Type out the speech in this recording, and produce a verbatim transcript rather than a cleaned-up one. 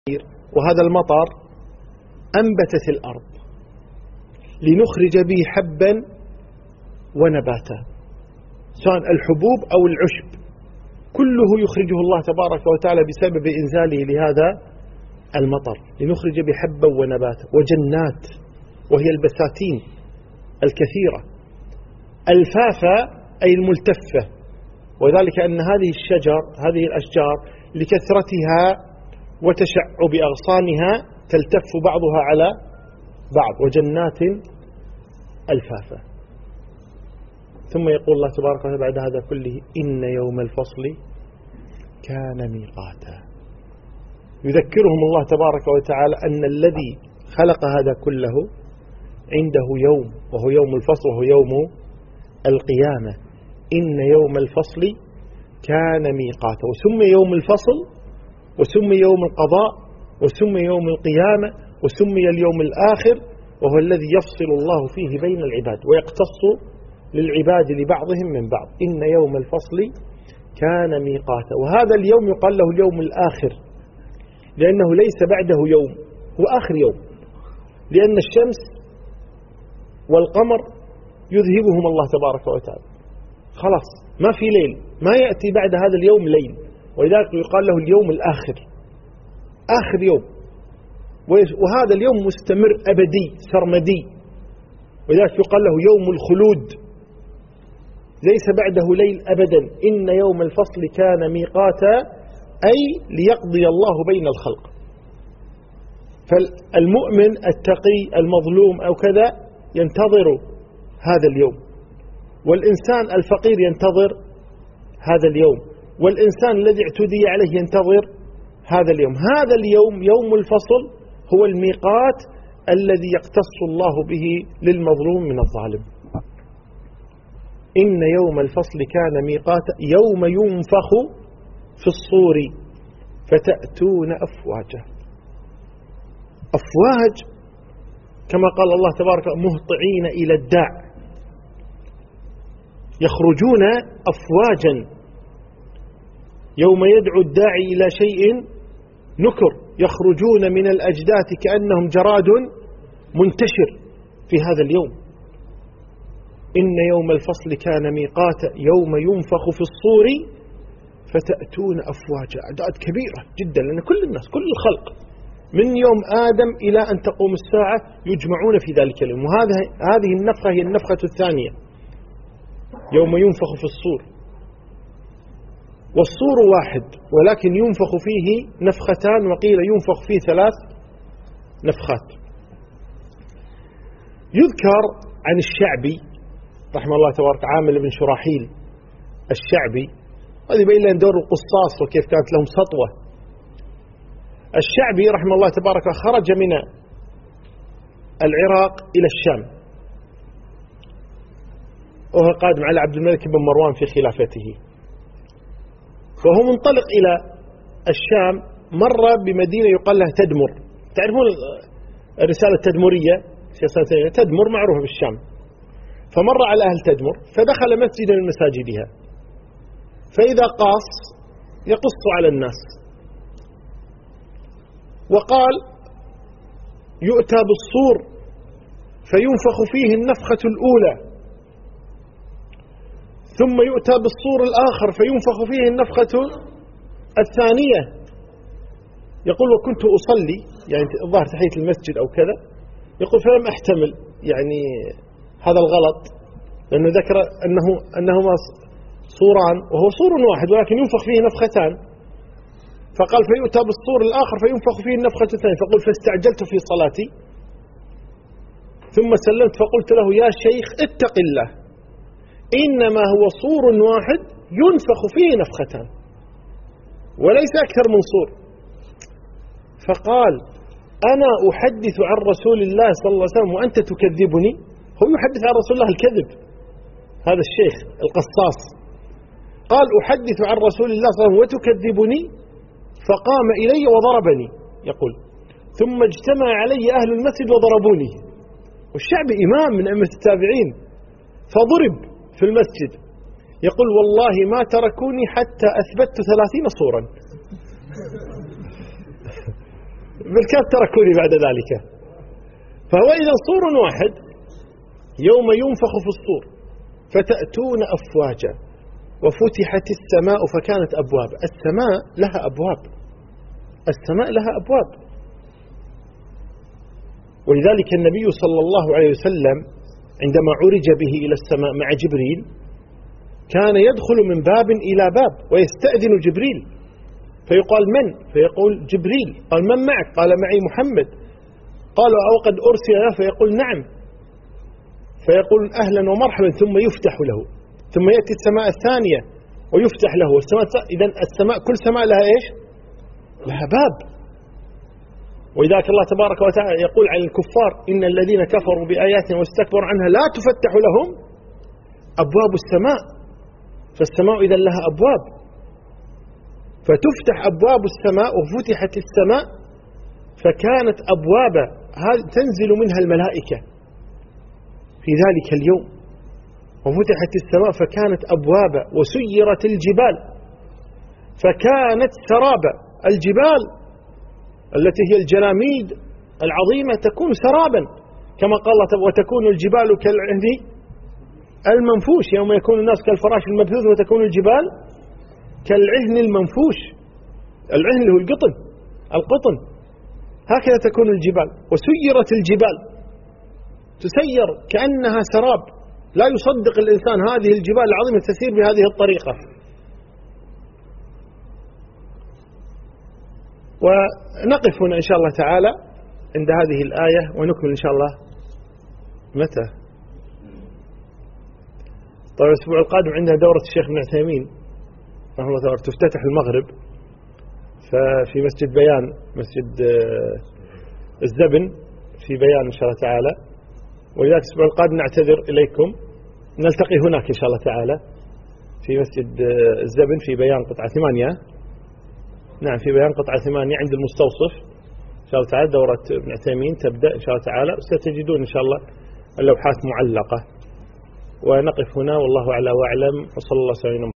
وهذا المطر أنبتت الأرض لنخرج به حبا ونباتا، سواء الحبوب أو العشب كله يخرجه الله تبارك وتعالى بسبب إنزاله لهذا المطر، لنخرج به حبا ونباتا وجنات، وهي البساتين الكثيرة، الفافة أي الملتفة، وذلك أن هذه الشجر هذه الأشجار لكثرتها وتشعب أغصانها تلتف بعضها على بعض، وجنات الفافة. ثم يقول الله تبارك وتعالى بعد هذا كله: إن يوم الفصل كان ميقاتا. يذكرهم الله تبارك وتعالى أن الذي خلق هذا كله عنده يوم، وهو يوم الفصل، وهو يوم القيامة. إن يوم الفصل كان ميقاتا، وسمي يوم الفصل وسمي يوم القضاء وسمي يوم القيامة وسمي اليوم الآخر، وهو الذي يفصل الله فيه بين العباد ويقتص للعباد لبعضهم من بعض. إن يوم الفصل كان ميقاتا، وهذا اليوم يقال له اليوم الآخر لأنه ليس بعده يوم، هو آخر يوم، لأن الشمس والقمر يذهبهم الله تبارك وتعالى، خلاص ما في ليل، ما يأتي بعد هذا اليوم ليل، ولذلك يقال له اليوم الآخر، آخر يوم، وهذا اليوم مستمر أبدي سرمدي، ولذلك يقال له يوم الخلود، ليس بعده ليل أبدا. إن يوم الفصل كان ميقاتا، أي ليقضي الله بين الخلق. فالمؤمن التقي المظلوم أو كذا ينتظر هذا اليوم، والإنسان الفقير ينتظر هذا اليوم، والإنسان الذي اعتدي عليه ينتظر هذا اليوم. هذا اليوم يوم الفصل هو الميقات الذي يقتص الله به للمظلوم من الظالم. إن يوم الفصل كان ميقاتا يوم ينفخ في الصور فتأتون أفواجا. أفواج كما قال الله تبارك مهطعين إلى الداع، يخرجون أفواجا يوم يدعو الداعي إلى شيء نكر، يخرجون من الأجداث كأنهم جراد منتشر في هذا اليوم. إن يوم الفصل كان ميقاتا يوم ينفخ في الصور فتأتون أفواجا، أعداد كبيرة جدا، لأن كل الناس كل الخلق من يوم آدم إلى أن تقوم الساعة يجمعون في ذلك اليوم، وهذه هذه النفخة هي النفخة الثانية، يوم ينفخ في الصور. والصور واحد ولكن ينفخ فيه نفختان، وقيل ينفخ فيه ثلاث نفخات. يذكر عن الشعبي رحمه الله تبارك عامل بن شراحيل الشعبي، هذا يبين لنا دور القصاص وكيف كانت لهم سطوة. الشعبي رحمه الله تبارك خرج من العراق إلى الشام، وهو قادم على عبد الملك بن مروان في خلافته، وهو منطلق إلى الشام مر بمدينة يقال لها تدمر. تعرفون الرسالة التدمرية، تدمر معروفة بالشام، فمر على أهل تدمر فدخل مسجدا من مساجدها، فإذا قاص يقص على الناس، وقال يؤتى بالصور فينفخ فيه النفخة الأولى، ثم يؤتى بالصور الآخر فينفخ فيه النفخة الثانية. يقول وكنت أصلي، يعني الظاهر تحية المسجد أو كذا، يقول فلم أحتمل يعني هذا الغلط، لأنه ذكر أنه أنهما صوران وهو صور واحد ولكن ينفخ فيه نفختان، فقال فيؤتى بالصور الآخر فينفخ فيه النفخة الثانية، فقل فاستعجلت في صلاتي ثم سلمت فقلت له يا شيخ اتق الله، إنما هو صور واحد ينفخ فيه نفختان وليس أكثر من صور. فقال أنا أحدث عن رسول الله صلى الله عليه وسلم وأنت تكذبني. هو يحدث عن رسول الله الكذب، هذا الشيخ القصاص قال أحدث عن رسول الله صلى الله عليه وسلم وتكذبني، فقام إلي وضربني. يقول ثم اجتمع علي أهل المسجد وضربوني، والشعب إمام من أئمة التابعين، فضرب في المسجد. يقول والله ما تركوني حتى أثبتت ثلاثين صورا. بالكاد تركوني بعد ذلك. فهو إذا صور واحد يوم ينفخ في الصور فتأتون أفواجا وفتحت السماء فكانت أبواب. السماء لها أبواب، السماء لها أبواب. ولذلك النبي صلى الله عليه وسلم عندما عرج به إلى السماء مع جبريل كان يدخل من باب إلى باب ويستأذن جبريل فيقال من؟ فيقول جبريل. قال من معك؟ قال معي محمد. قالوا أو قد أرسل له؟ فيقول نعم. فيقول أهلا ومرحبا ثم يفتح له، ثم يأتي السماء الثانية ويفتح له السماء. إذن السماء كل سماء لها إيش؟ لها باب. وإذاك الله تبارك وتعالى يقول عن الكفار إن الذين كفروا بآياتنا واستكبروا عنها لا تفتح لهم أبواب السماء. فالسماء إذن لها أبواب، فتفتح أبواب السماء وفتحت السماء فكانت أبوابا تنزل منها الملائكة في ذلك اليوم. وفتحت السماء فكانت أبوابا وسيرت الجبال فكانت سرابا. الجبال التي هي الجراميد العظيمة تكون سرابا كما قال الله وتكون الجبال كالعهن المنفوش. يوم يكون الناس كالفراش المبثوث وتكون الجبال كالعهن المنفوش. العهن هو القطن، القطن هكذا تكون الجبال. وسيرت الجبال تسير كأنها سراب، لا يصدق الإنسان هذه الجبال العظيمة تسير بهذه الطريقة. ونقف هنا إن شاء الله تعالى عند هذه الآية ونكمل إن شاء الله متى؟ طيب الأسبوع القادم عندنا دورة الشيخ ابن عثيمين رحمه الله تعالى تفتتح المغرب ففي مسجد بيان، مسجد الزبن في بيان إن شاء الله تعالى. ولذلك الأسبوع القادم نعتذر إليكم، نلتقي هناك إن شاء الله تعالى في مسجد الزبن في بيان قطعة ثمانية. نعم في بيان قطعة ثمانية عند المستوصف إن شاء الله تعالى. دورة ابن عثيمين تبدأ إن شاء الله تعالى، ستجدون إن شاء الله اللوحات معلقة. ونقف هنا والله أعلى وأعلم، وصلى الله عليه وسلم.